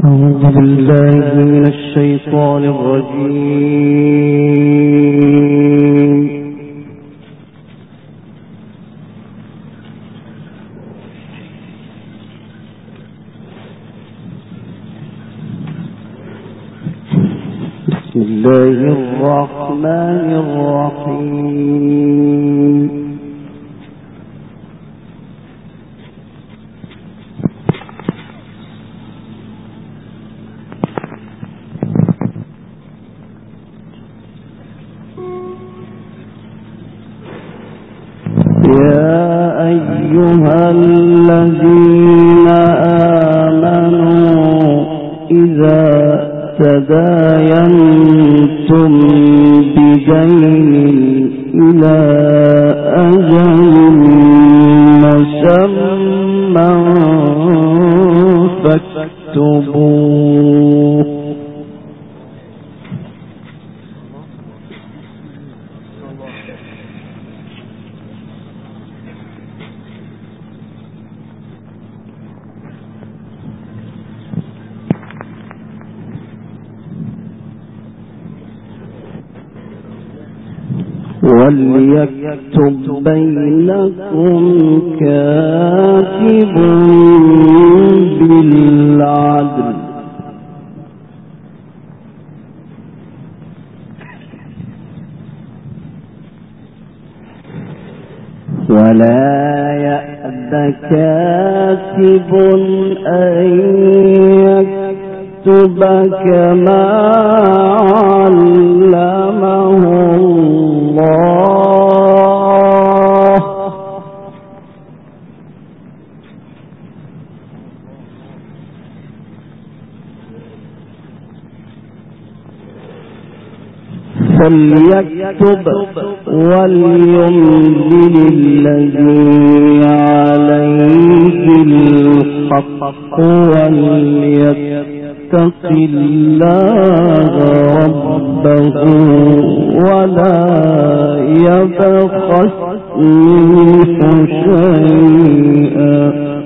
أعوذ بالله من الشيطان الرجيم. بسم الله الرحمن الرحيم. يا أيها الذين آمنوا إذا تداينتم بدين إلى أجل مسمى فاكتبوه. وليكتب بينكم كاتب بالعدل ولا يأب كاتب أن يكتب كما علمه الله فليكتب وليملل الذي عليه الحق وليتق الله ربه ولا يبخس منه شيئا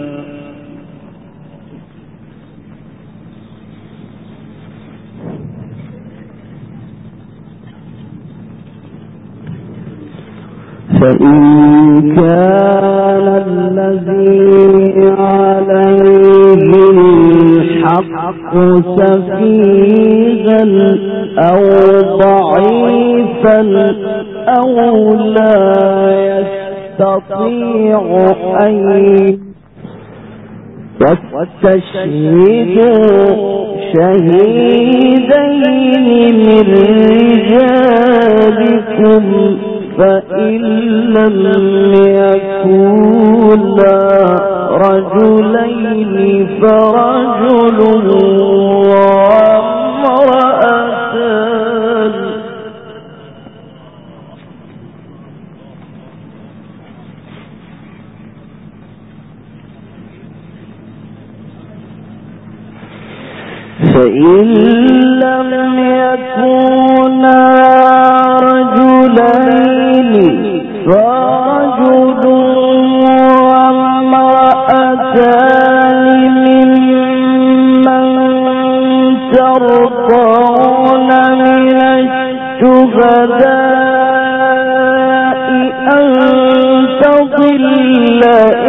فإن كان الذي عليه الحق سفيها أو ضعيفا أو لا يستطيع أن واستشهدوا شهيدين من رجالكم فإن لم يكونا رجلين فرجل وامرأتان فإن لم يكونا رجلين فرجل وامرأتان ممن ترضون من الشهداء أن تضل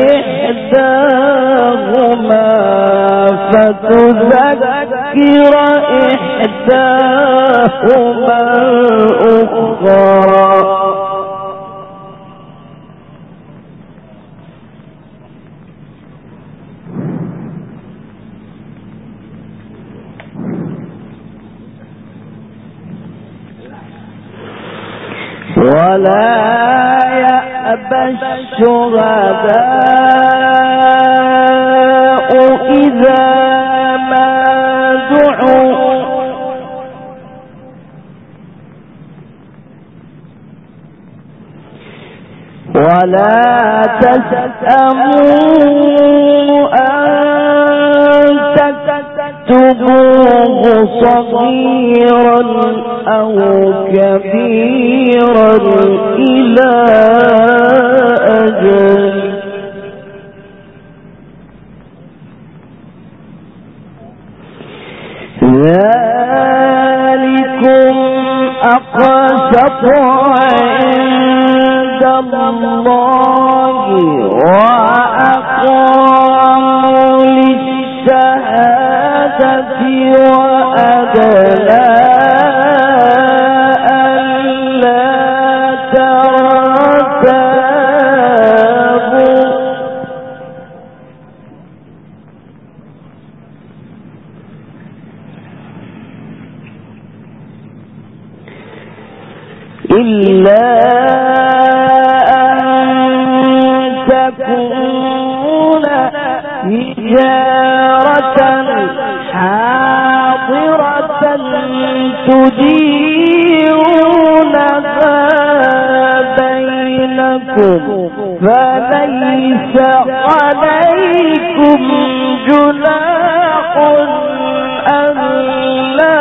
إحداهما فتذكر إحداهما الأخرى ولا يأبى الشهداء إذا ما دعوا ولا تسأموا أن تكتبوه صغيرا أو كبيرا إلى أجل ذلكم أقسط عند الله وأقوم للشهادة وأدنى إلا أن تكون تجارة حاضرة تديرونها بينكم فليس عليكم جناح ألا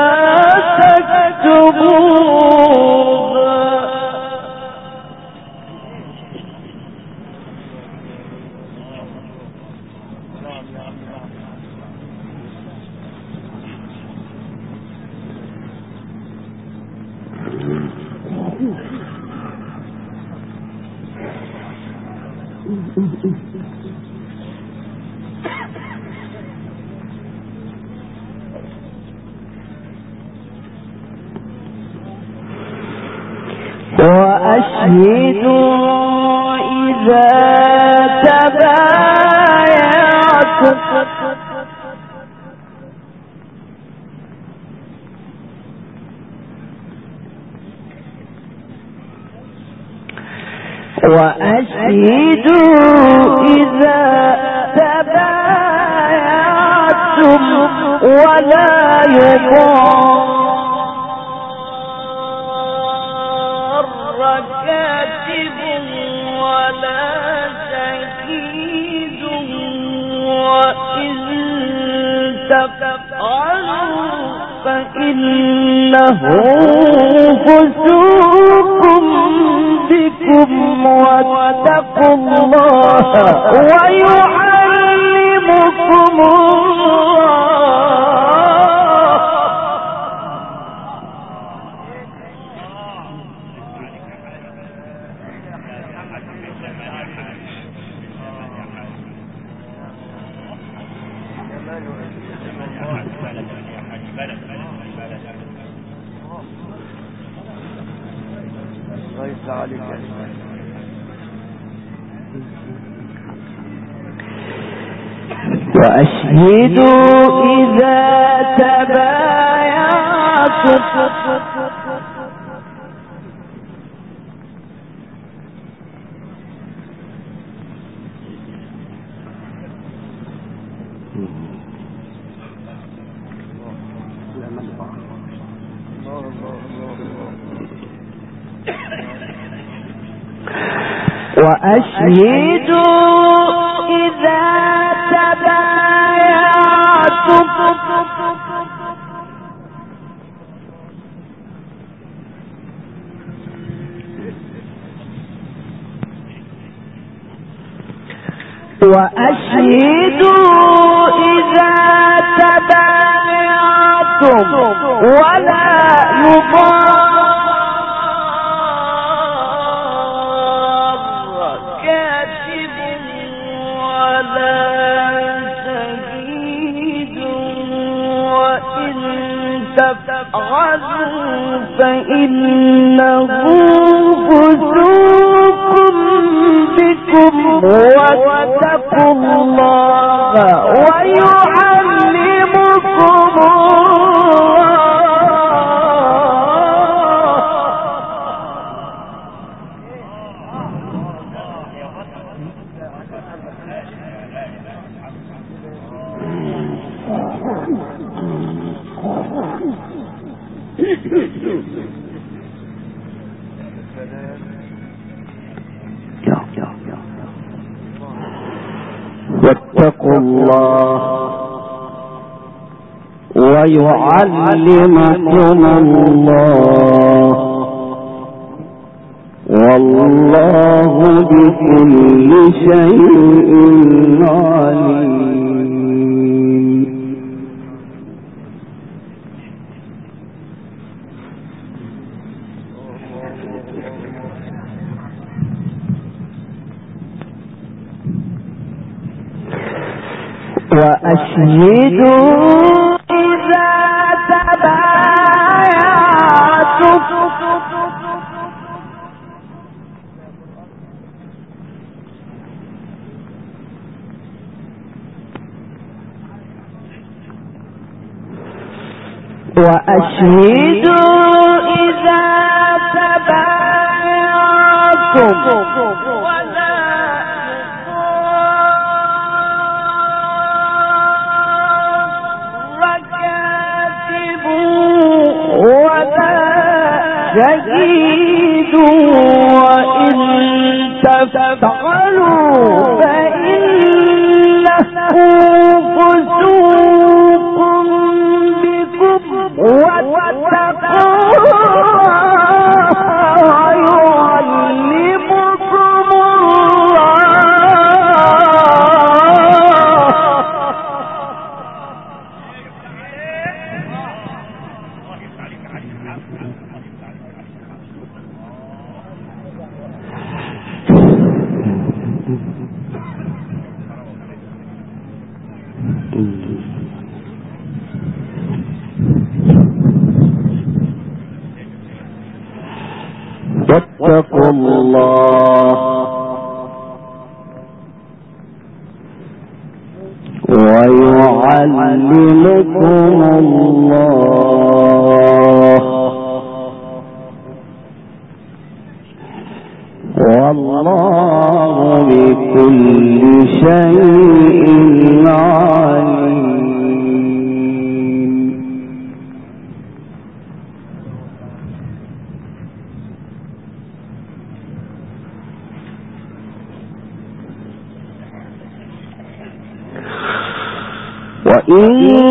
تكتبوها. وأشهدوا إذا تبايعتم ولا يضار كاتب ولا شهيد وإن تفعلوا فإنه فسوق بكم واتقوا الله ويعلمكم الله. وأشهدوا إذا تبايعتم ولا يضار كاتب ولا شهيد وإن تفعلوا فإنه فسوق بكم واتقوا الله ويعلمكم واتقوا الله ويعلمكم الله والله بكل شيء عليم. وأشهدوا إذا تبايعتم وإن تفعلوا فإنه فسوق بكم واتقوا ويعلمكم واتقوا الله ويعلمكم الله والله بكل شيء عليم. وإن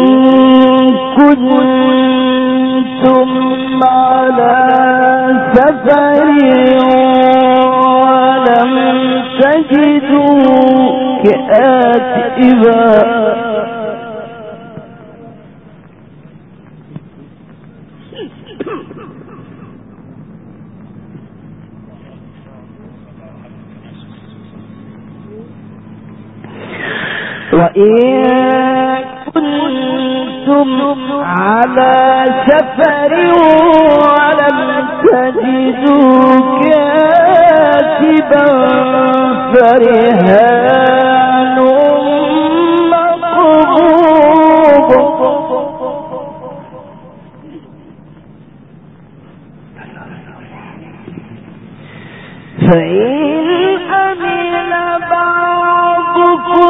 كنتم على سفر ولم تجدوا كاتبا على سفر ولم تجدوا كاتبا فرهان مقبوض فإن أمن بعضكم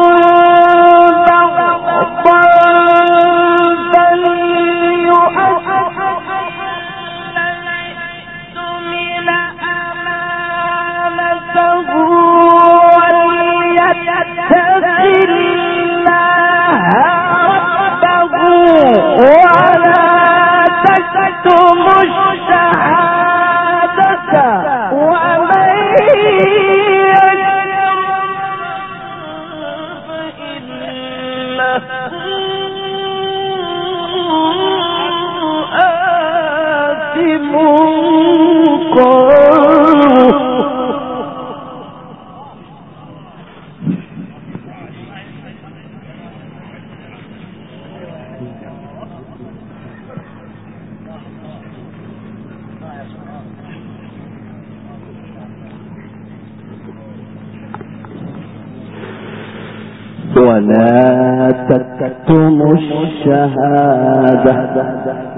ولا تكتموا الشهادة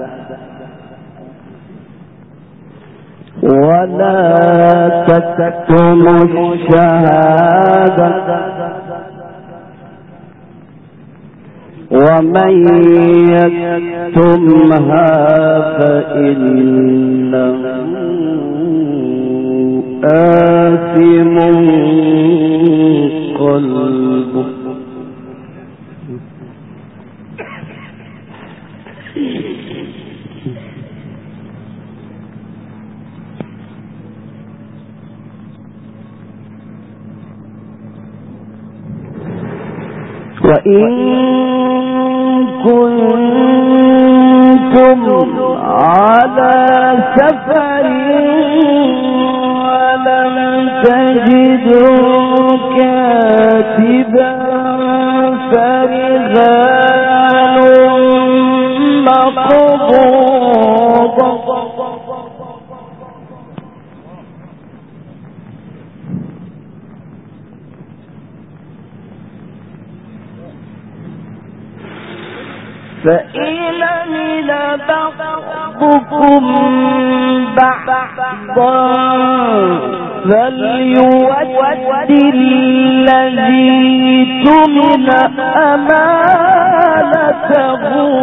ولا تكتموا الشهادة ومن يكتمها فإنه آثم قلبه. وإن كنتم على سفر ولم تجدوا كاتبا فرهان فإن من بعضكم بعضا فليؤد الذي تؤمن أمانته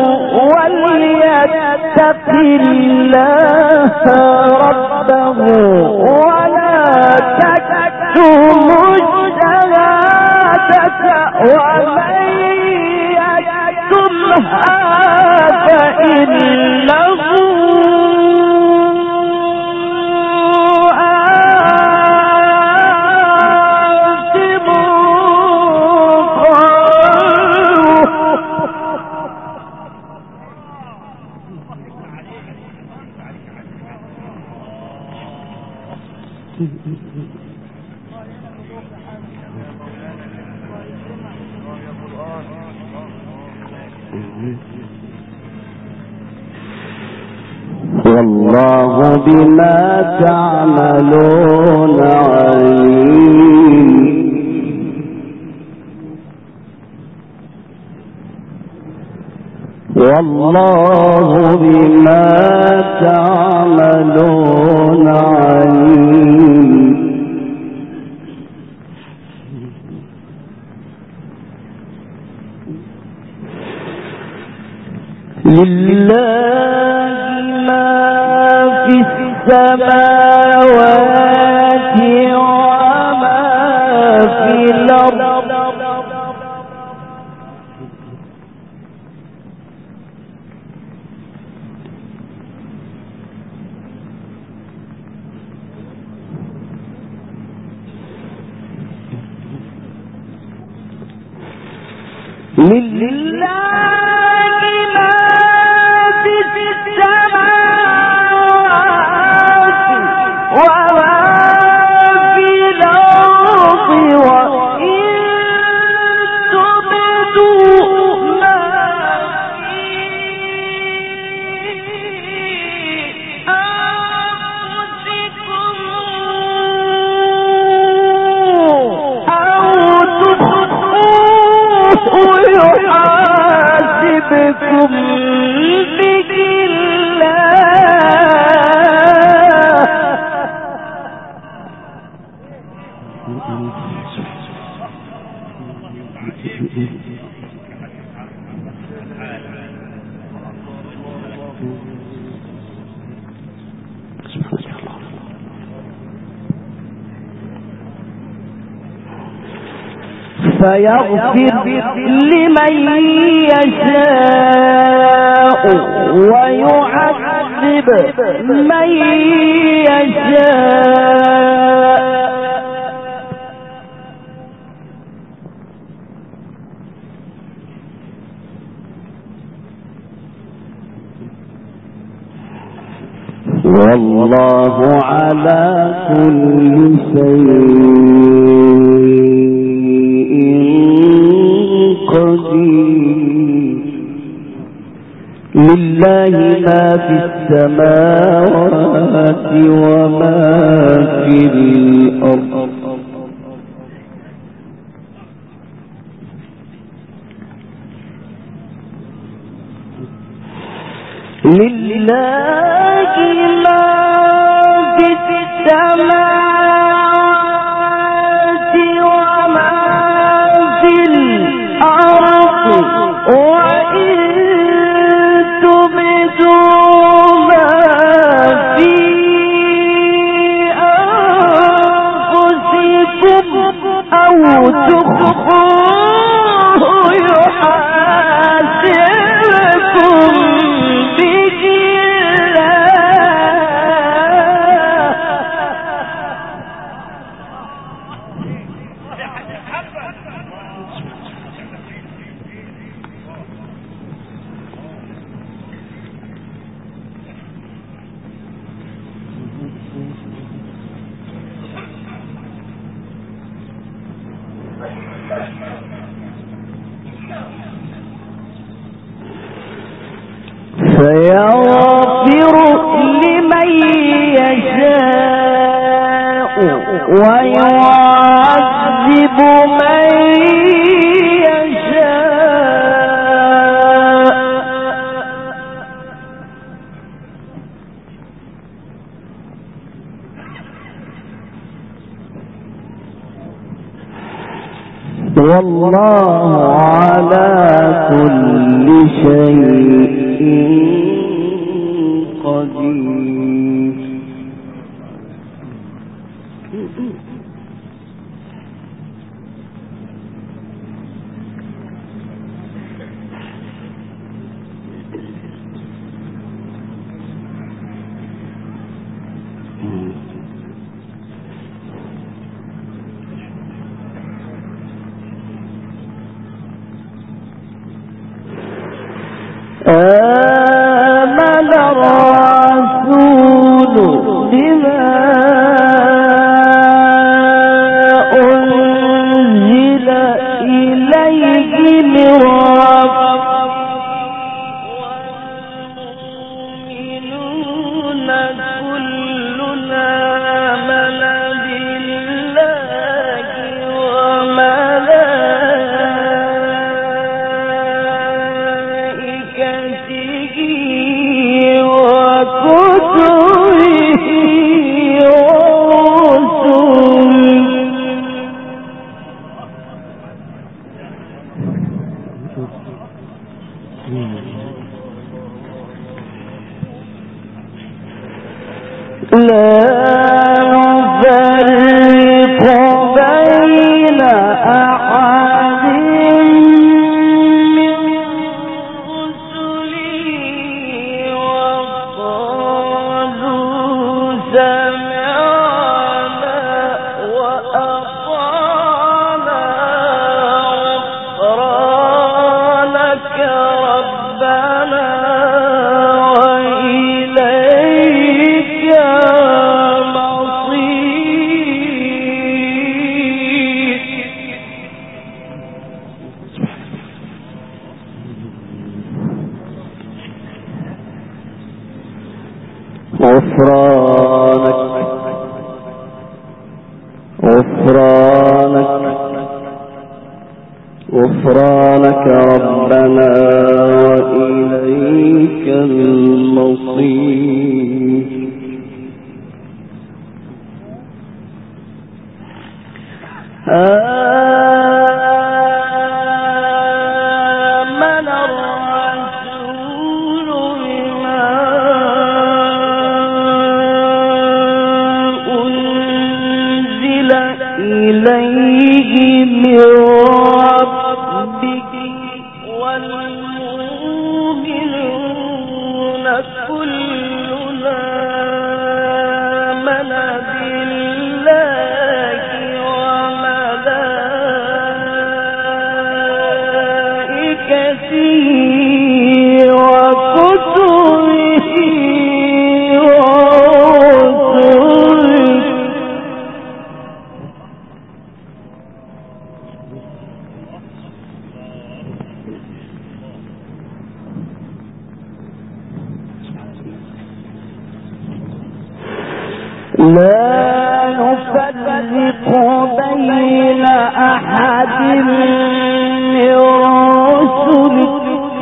وليتق الله ربه ولا تكتموا الشهادة ومن يكتمها فإنه والله بما تعملون عليم. والله بما تعملون عليم. لله ما في السماوات وما في الأرض لله يحاسبكم به فيغفر لمن يشاء ويعذب من يشاء. والله على كل شيء قدير. لله ما في السماوات وما في الأرض. لله ما في السماوات وما في الأرض وإن تبدوا ما في أنفسكم أو تخفوه يحاسبكم به فيغفر لمن يشاء ويعذب من يشاء. والله على كل شيء قدير. آمن الرسول بما أنزل إليه من ربه والمؤمنون كلنا آمن بالله وملائكته وكتبه ورسله لا نفرق بين أحد من رسله وقالوا سمعنا وأطعنا غفرانك ربنا وإليك غفرانك ربنا وإليك المصير. آمن الرسول بما أنزل إليه من ربه والمؤمنون كلنا آمن بالله وملائكته وكتبه ورسله لا نفرق بين أحد من رسله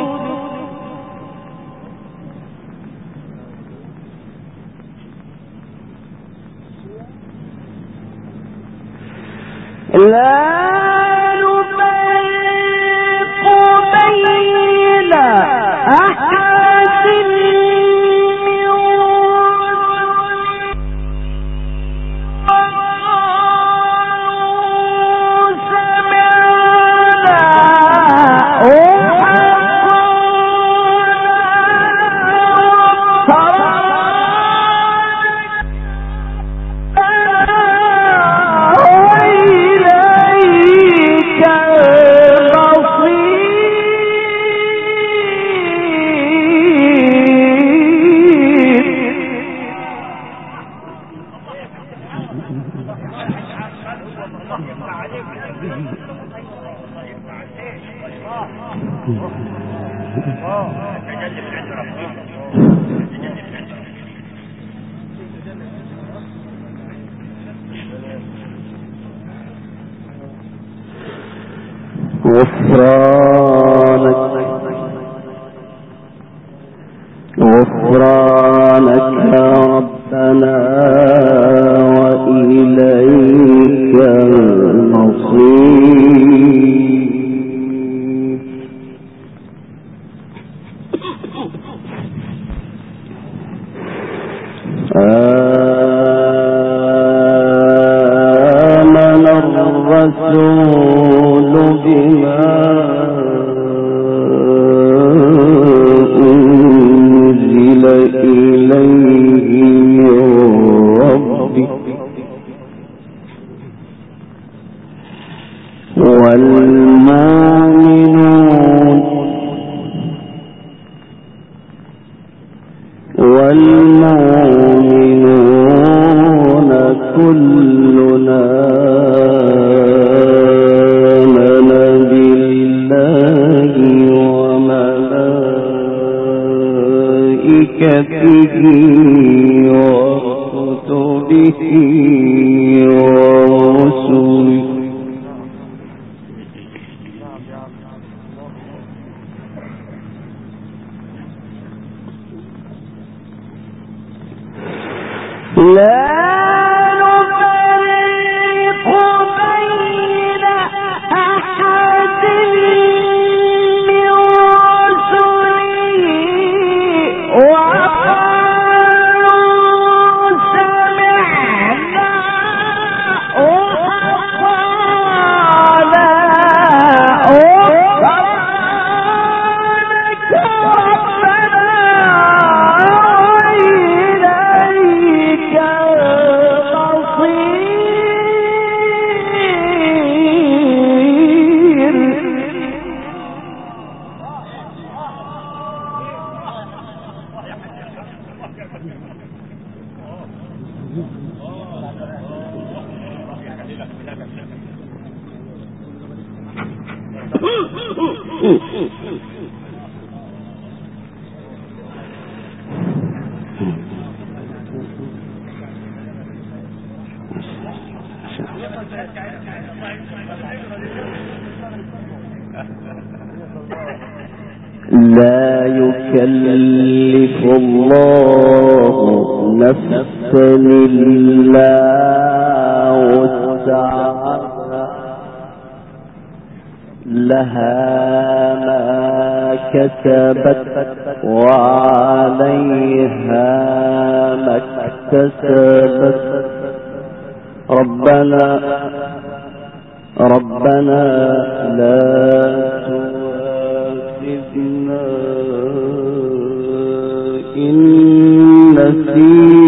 غفرانك ربنا وإليك المصير. آمن الرسول بما أنزل إليه من ربه والمؤمنون كلنا آمن بالله وملائكته وكتبه ورسله لا نفرق بين أحد من رسله وقالوا سمعنا وأطعنا غفرانك ربنا وإليك لا يكلف الله نفسا إلا وسعها لها ما كسبت وعليها ما اكتسبت ربنا لا تؤاخذنا إن نسينا